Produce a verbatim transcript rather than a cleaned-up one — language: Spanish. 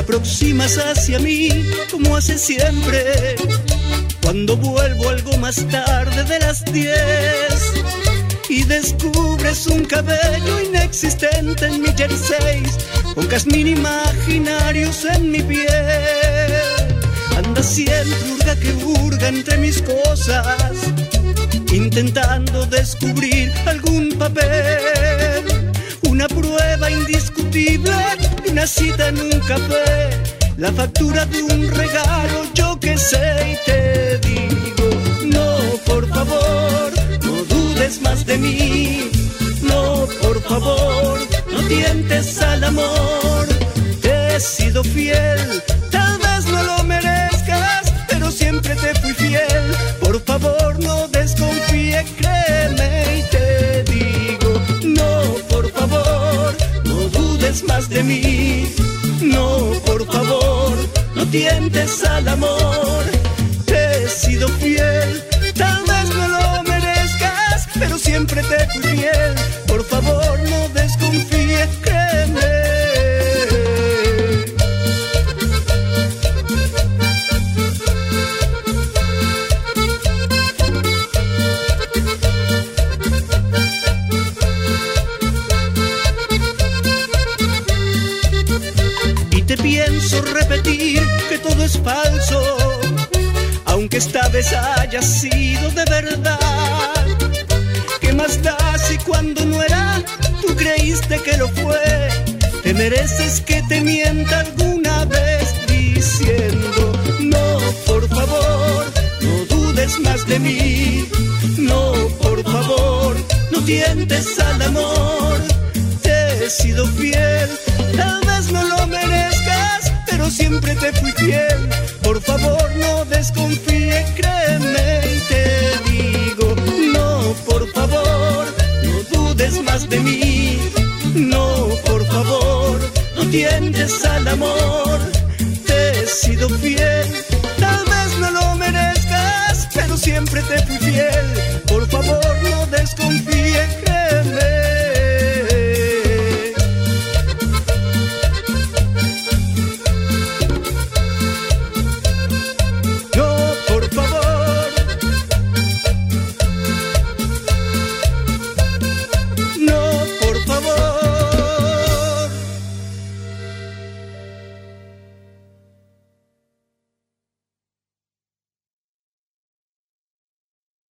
aproximas hacia mí como hace siempre. Cuando vuelvo algo más tarde de las diez y descubres un cabello inexistente en mi jersey, con jazmín imaginarios en mi piel. Anda siempre hurga que hurga entre mis cosas, intentando descubrir algún papel, una prueba indiscutible de una cita en un café, la factura de un regalo, yo que sé, y te digo, no, por favor, no dudes más de mí, no, por favor, no tientes al amor, te he sido fiel, tal vez no lo merezcas, pero siempre te fui fiel, por favor no desconfíe, créeme y te digo, no, por favor, no dudes más de mí, no, por favor, no tientes al amor, te he sido fiel, tal vez no lo merezcas, pero siempre te fui fiel, por favor no desconfíes, créeme. Te pienso repetir que todo es falso, aunque esta vez haya sido de verdad. ¿Qué más da si cuando no era, tú creíste que lo fue? Te mereces que te mienta alguna vez diciendo, no, por favor, no dudes más de mí, no, por favor, no tientes al amor, te he sido fiel, tal vez no lo merezcas, pero siempre te fui fiel, por favor no desconfíe, créeme y te digo, no, por favor, no dudes más de mí, no, por favor, no tientes al amor, te he sido fiel, tal vez no lo merezcas, pero siempre te fui fiel, por favor no desconfíe.